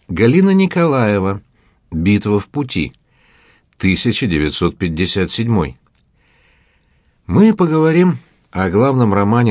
Галина Николаева. Битва в пути. 1957. Мы поговорим о главном романе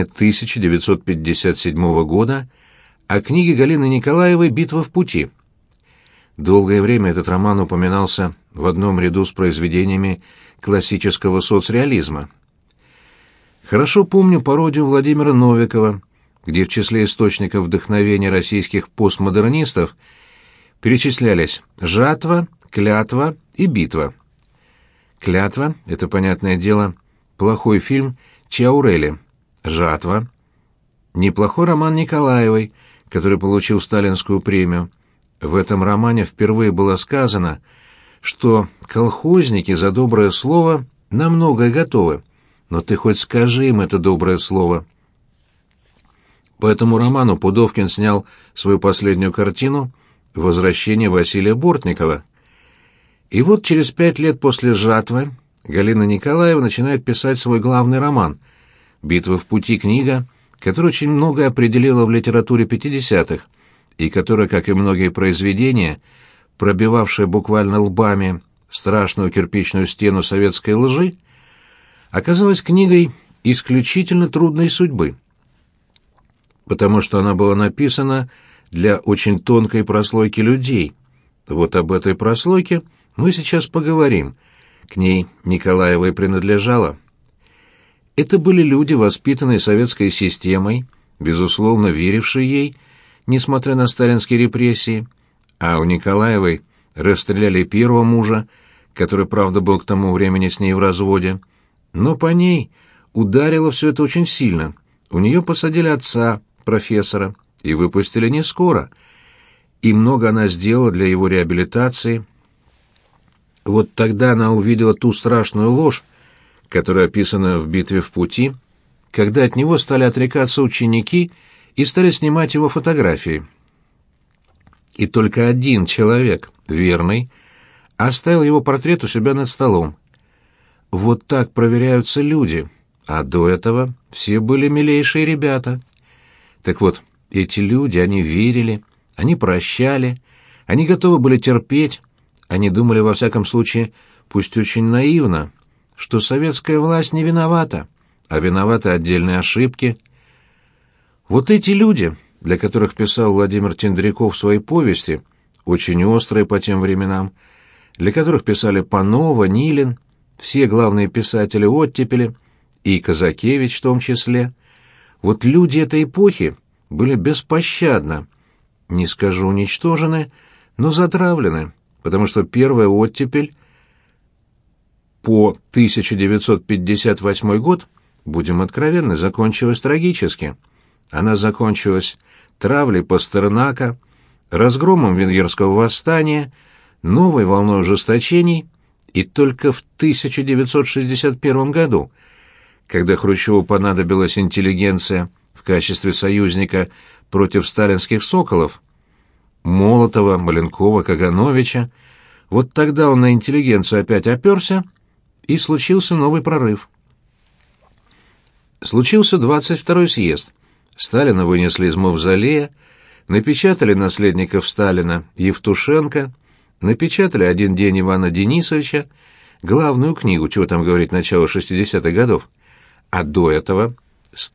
1957 года, о книге Галины Николаевой «Битва в пути». Долгое время этот роман упоминался в одном ряду с произведениями классического соцреализма. Хорошо помню пародию Владимира Новикова, где в числе источников вдохновения российских постмодернистов перечислялись «Жатва», «Клятва» и «Битва». «Клятва» — это, понятное дело, плохой фильм Чиаурели. «Жатва» — неплохой роман Николаевой, который получил Сталинскую премию. В этом романе впервые было сказано, что колхозники за доброе слово на многое готовы, но ты хоть скажи им это доброе слово. По этому роману Пудовкин снял свою последнюю картину «Возвращение Василия Бортникова». И вот через 5 лет после «Жатвы» Галина Николаева начинает писать свой главный роман «Битва в пути», книга, которая очень многое определила в литературе 50-х, и которая, как и многие произведения, пробивавшая буквально лбами страшную кирпичную стену советской лжи, оказалась книгой исключительно трудной судьбы, потому что она была написана для очень тонкой прослойки людей. Вот об этой прослойке мы сейчас поговорим. К ней Николаева и принадлежала. Это были люди, воспитанные советской системой, безусловно верившие ей, несмотря на сталинские репрессии, а у Николаевой расстреляли первого мужа, который, правда, был к тому времени с ней в разводе, но по ней ударило все это очень сильно. У нее посадили отца, профессора, и выпустили не скоро, и много она сделала для его реабилитации. Вот тогда она увидела ту страшную ложь, которая описана в «Битве в пути», когда от него стали отрекаться ученики и стали снимать его фотографии. И только один человек, верный, оставил его портрет у себя над столом. Вот так проверяются люди, а до этого все были милейшие ребята. Так вот, эти люди, они верили, они прощали, они готовы были терпеть, они думали, во всяком случае, пусть очень наивно, что советская власть не виновата, а виноваты отдельные ошибки. Вот эти люди, для которых писал Владимир Тендряков в своей повести, очень острые по тем временам, для которых писали Панова, Нилин, все главные писатели-оттепели, и Казакевич в том числе, вот люди этой эпохи были беспощадно, не скажу уничтожены, но затравлены, потому что первая оттепель по 1958 год, будем откровенны, закончилась трагически. Она закончилась травлей Пастернака, разгромом венгерского восстания, новой волной ужесточений, и только в 1961 году, когда Хрущеву понадобилась интеллигенция в качестве союзника против сталинских соколов, Молотова, Маленкова, Кагановича, вот тогда он на интеллигенцию опять оперся, и случился новый прорыв. Случился 22-й съезд. Сталина вынесли из мавзолея, напечатали наследников Сталина Евтушенко, напечатали «Один день» Ивана Денисовича, главную книгу, чего там говорить, начала 60-х годов. А до этого, с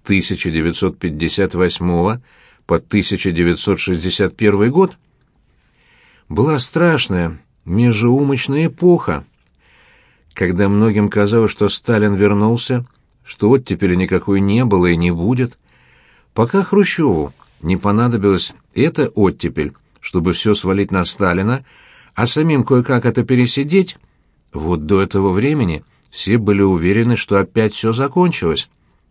1958 по 1961 год, была страшная межеумочная эпоха, когда многим казалось, что Сталин вернулся, что оттепели никакой не было и не будет, пока Хрущеву не понадобилась эта оттепель, чтобы все свалить на Сталина, а самим кое-как это пересидеть, вот до этого времени все были уверены, что опять все закончилось.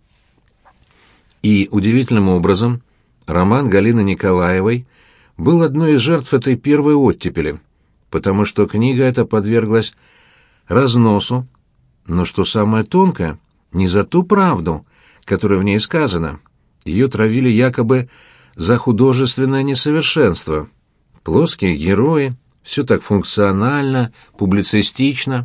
И удивительным образом роман Галины Николаевой был одной из жертв этой первой оттепели, потому что книга эта подверглась разносу, но что самое тонкое, не за ту правду, которая в ней сказана. Ее травили якобы за художественное несовершенство. Плоские герои, все так функционально, публицистично.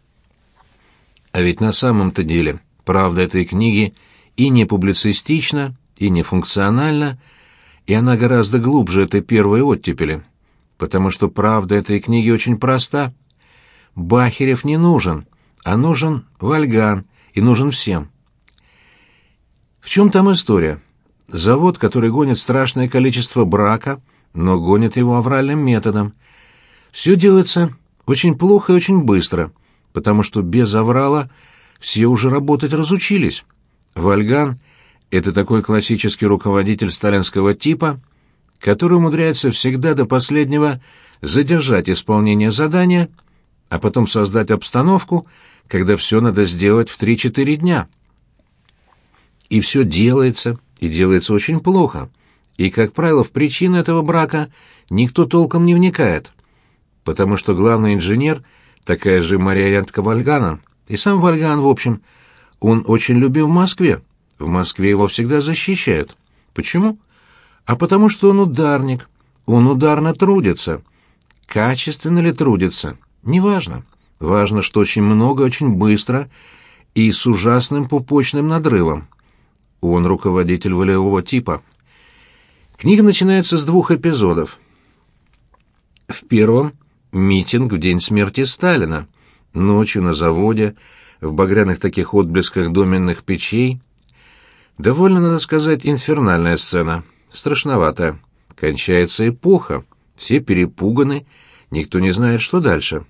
А ведь на самом-то деле правда этой книги и не публицистична, и не функциональна, и она гораздо глубже этой первой оттепели. потому что правда этой книги очень проста. Бахерев не нужен, а нужен Вальган, и нужен всем. В чем там история? Завод, который гонит страшное количество брака, но гонит его авральным методом. Все делается очень плохо и очень быстро, потому что без аврала все уже работать разучились. Вальган — это такой классический руководитель сталинского типа, который умудряется всегда до последнего задержать исполнение задания, а потом создать обстановку, когда все надо сделать в 3-4 дня. И все делается, и делается очень плохо. И, как правило, в причины этого брака никто толком не вникает, потому что главный инженер — такая же марионетка Вальгана, и сам Вальган, в общем, он очень любим в Москве. В Москве его всегда защищают. Почему? А потому что он ударник, он ударно трудится. Качественно ли трудится? Неважно. Важно, что очень много, очень быстро и с ужасным пупочным надрывом. Он руководитель волевого типа. Книга начинается с 2 эпизодов. В первом — митинг в день смерти Сталина. Ночью на заводе, в багряных таких отблесках доменных печей. Довольно, надо сказать, инфернальная сцена. Страшноватая. Кончается эпоха. Все перепуганы, никто не знает, что дальше.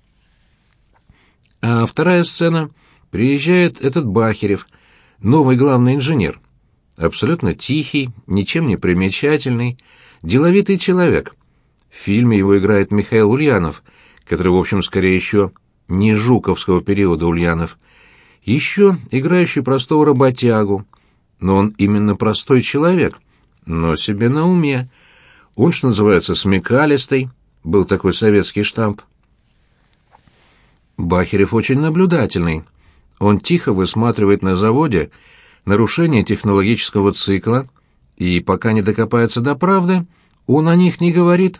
А вторая сцена — приезжает этот Бахерев, новый главный инженер. Абсолютно тихий, ничем не примечательный, деловитый человек. В фильме его играет Михаил Ульянов, который, в общем, скорее еще не жуковского периода Ульянов, еще играющий простого работягу. Но он именно простой человек, но себе на уме. Он, что называется, смекалистый, был такой советский штамп. Бахерев очень наблюдательный. Он тихо высматривает на заводе нарушение технологического цикла, и пока не докопается до правды, он о них не говорит.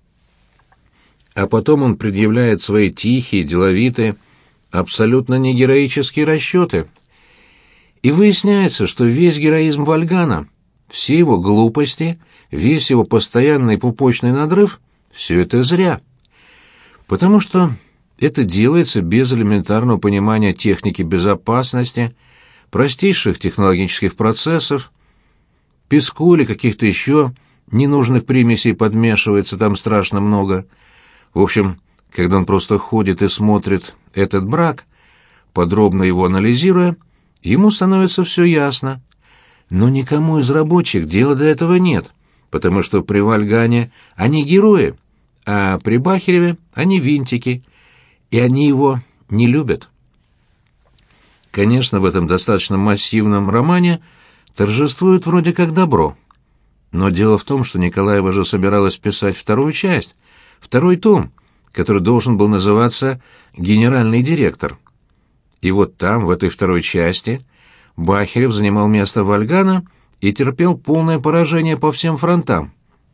А потом он предъявляет свои тихие, деловитые, абсолютно не героические расчеты. И выясняется, что весь героизм Вальгана, все его глупости, весь его постоянный пупочный надрыв — все это зря. Потому что это делается без элементарного понимания техники безопасности, простейших технологических процессов. Песку или каких-то еще ненужных примесей подмешивается там страшно много. В общем, когда он просто ходит и смотрит этот брак, подробно его анализируя, ему становится все ясно. Но никому из рабочих дела до этого нет, потому что при Вальгане они герои, а при Бахереве они винтики, и они его не любят. Конечно, в этом достаточно массивном романе торжествует вроде как добро. Но дело в том, что Николаева же собиралась писать вторую часть, второй том, который должен был называться «Генеральный директор». И вот там, в этой второй части, Бахерев занимал место Вальгана и терпел полное поражение по всем фронтам.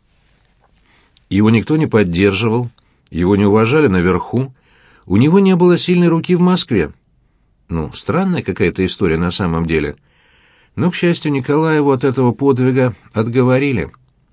Его никто не поддерживал, его не уважали наверху, у него не было сильной руки в Москве. Ну, странная какая-то история на самом деле. Но, к счастью, Николаеву от этого подвига отговорили.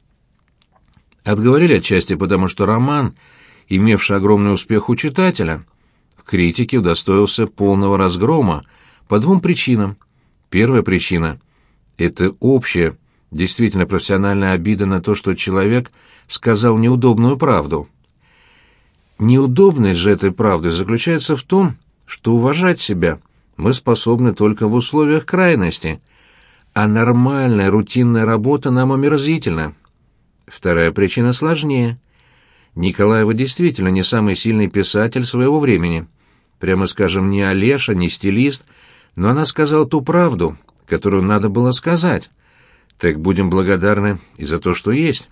Отговорили отчасти потому, что роман, имевший огромный успех у читателя, в критике удостоился полного разгрома по 2 причинам. Первая причина — это общая, действительно профессиональная обида на то, что человек сказал неудобную правду. Неудобность же этой правды заключается в том, что уважать себя мы способны только в условиях крайности, а нормальная рутинная работа нам омерзительна. Вторая причина сложнее. Николаева действительно не самый сильный писатель своего времени. Прямо скажем, не Олеша, не стилист, но она сказала ту правду, которую надо было сказать. Так будем благодарны и за то, что есть.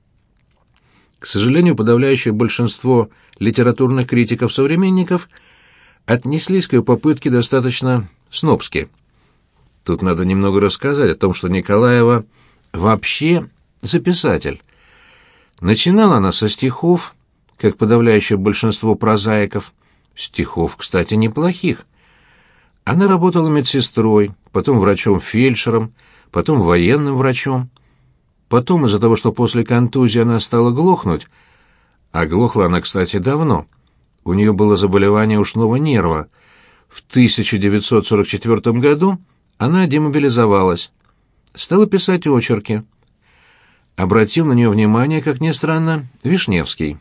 К сожалению, подавляющее большинство литературных критиков-современников отнеслись к ее попытке достаточно снобски. Тут надо немного рассказать о том, что Николаева вообще за писатель. Начинала она со стихов, как подавляющее большинство прозаиков. Стихов, кстати, неплохих. Она работала медсестрой, потом врачом-фельдшером, потом военным врачом. Потом, из-за того, что после контузии она стала глохнуть, Оглохла она, кстати, давно. У нее было заболевание ушного нерва. В 1944 году она демобилизовалась. Стала писать очерки. Обратил на нее внимание, как ни странно, Вишневский.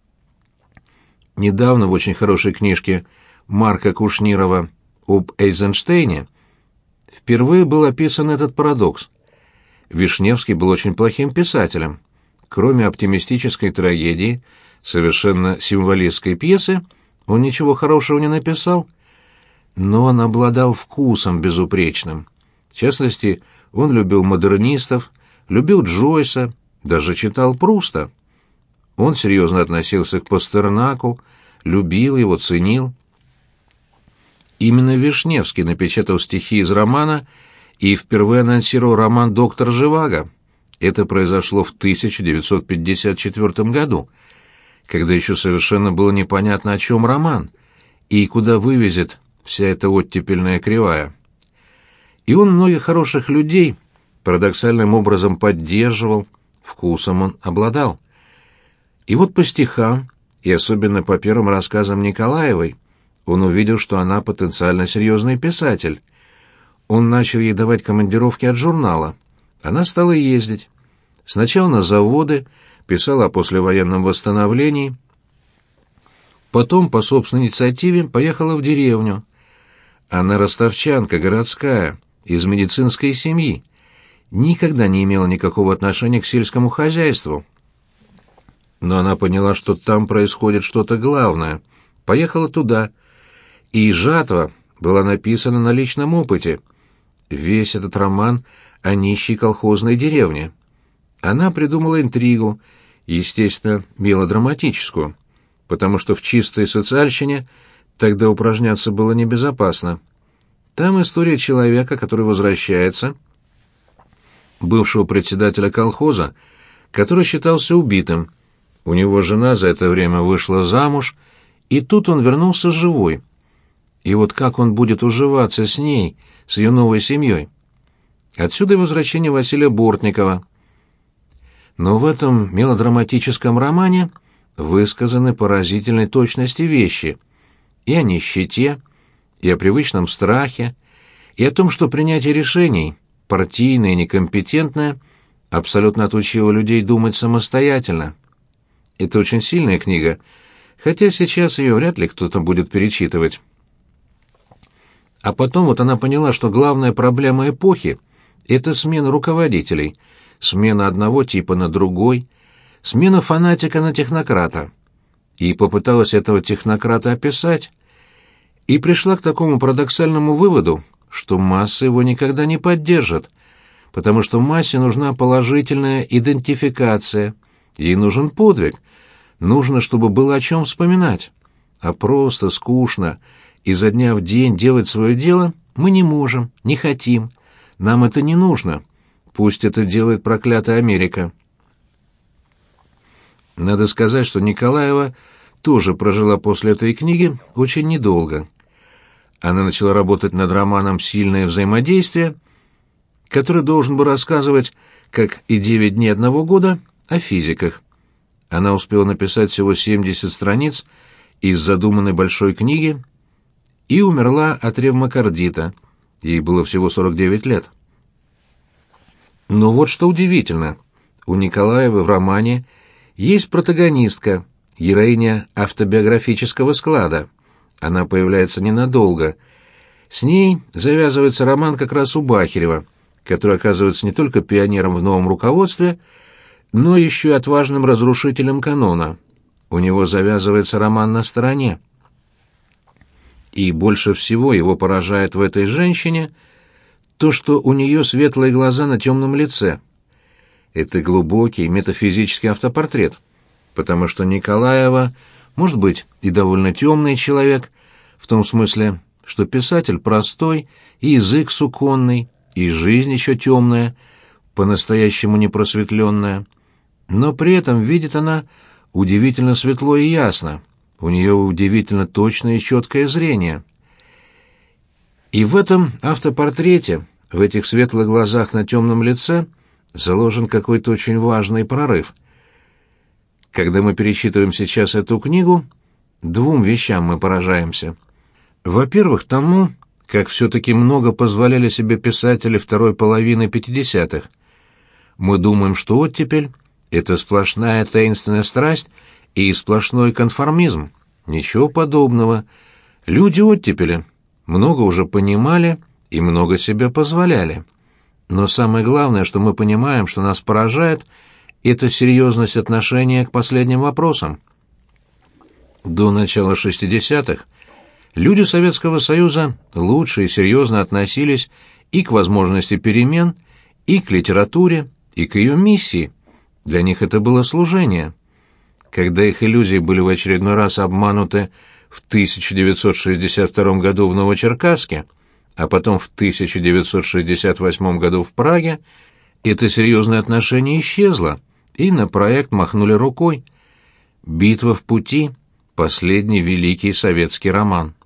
Недавно в очень хорошей книжке Марка Кушнирова об Эйзенштейне впервые был описан этот парадокс. Вишневский был очень плохим писателем. Кроме оптимистической трагедии, совершенно символистской пьесы, он ничего хорошего не написал, но он обладал вкусом безупречным. В частности, он любил модернистов, любил Джойса, даже читал Пруста. Он серьезно относился к Пастернаку, любил его, ценил. Именно Вишневский напечатал стихи из романа и впервые анонсировал роман «Доктор Живаго». Это произошло в 1954 году, когда еще совершенно было непонятно, о чем роман и куда вывезет вся эта оттепельная кривая. И он многих хороших людей парадоксальным образом поддерживал, вкусом он обладал. И вот по стихам, и особенно по первым рассказам Николаевой, он увидел, что она потенциально серьезный писатель. Он начал ей давать командировки от журнала. Она стала ездить. Сначала на заводы, писала о послевоенном восстановлении. Потом, по собственной инициативе, поехала в деревню. Она ростовчанка, городская, из медицинской семьи. Никогда не имела никакого отношения к сельскому хозяйству. Но она поняла, что там происходит что-то главное. Поехала туда. И «Жатва» была написана на личном опыте. Весь этот роман о нищей колхозной деревне. Она придумала интригу, естественно, мелодраматическую, потому что в чистой социальщине тогда упражняться было небезопасно. Там история человека, который возвращается, бывшего председателя колхоза, который считался убитым. У него жена за это время вышла замуж, и тут он вернулся живой. И вот как он будет уживаться с ней, с ее новой семьей? Отсюда и возвращение Василия Бортникова. Но в этом мелодраматическом романе высказаны поразительной точности вещи и о нищете, и о привычном страхе, и о том, что принятие решений, партийное и некомпетентное, абсолютно отучило людей думать самостоятельно. Это очень сильная книга, хотя сейчас ее вряд ли кто-то будет перечитывать. А потом вот она поняла, что главная проблема эпохи — это смена руководителей, смена одного типа на другой, смена фанатика на технократа. И попыталась этого технократа описать, и пришла к такому парадоксальному выводу, что масса его никогда не поддержит, потому что массе нужна положительная идентификация, ей нужен подвиг, нужно, чтобы было о чем вспоминать. А просто скучно изо дня в день делать свое дело мы не можем, не хотим. Нам это не нужно. Пусть это делает проклятая Америка. Надо сказать, что Николаева тоже прожила после этой книги очень недолго. Она начала работать над романом «Сильное взаимодействие», который должен был рассказывать, как и «9 дней одного года», о физиках. Она успела написать всего 70 страниц из задуманной большой книги и умерла от ревмокардита. Ей было всего 49 лет. Но вот что удивительно. У Николаевой в романе есть протагонистка, героиня автобиографического склада. Она появляется ненадолго. С ней завязывается роман как раз у Бахирева, который оказывается не только пионером в новом руководстве, но еще и отважным разрушителем канона. У него завязывается роман «На стороне». И больше всего его поражает в этой женщине то, что у нее светлые глаза на темном лице. Это глубокий метафизический автопортрет, потому что Николаева, может быть, и довольно темный человек, в том смысле, что писатель простой, и язык суконный, и жизнь еще темная, по-настоящему непросветленная, но при этом видит она удивительно светло и ясно, у нее удивительно точное и четкое зрение. И в этом автопортрете, в этих светлых глазах на темном лице, заложен какой-то очень важный прорыв. Когда мы перечитываем сейчас эту книгу, двум вещам мы поражаемся. Во-первых, тому, как все-таки много позволяли себе писатели второй половины 50-х. Мы думаем, что оттепель — это сплошная таинственная страсть и сплошной конформизм. Ничего подобного. Люди оттепели много уже понимали и много себе позволяли. Но самое главное, что мы понимаем, что нас поражает, это серьезность отношения к последним вопросам. До начала 60-х люди Советского Союза лучше и серьезно относились и к возможности перемен, и к литературе, и к ее миссии. Для них это было служение. Когда их иллюзии были в очередной раз обмануты в 1962 году в Новочеркасске, а потом в 1968 году в Праге, это серьезное отношение исчезло, и на проект махнули рукой. «Битва в пути» — последний великий советский роман.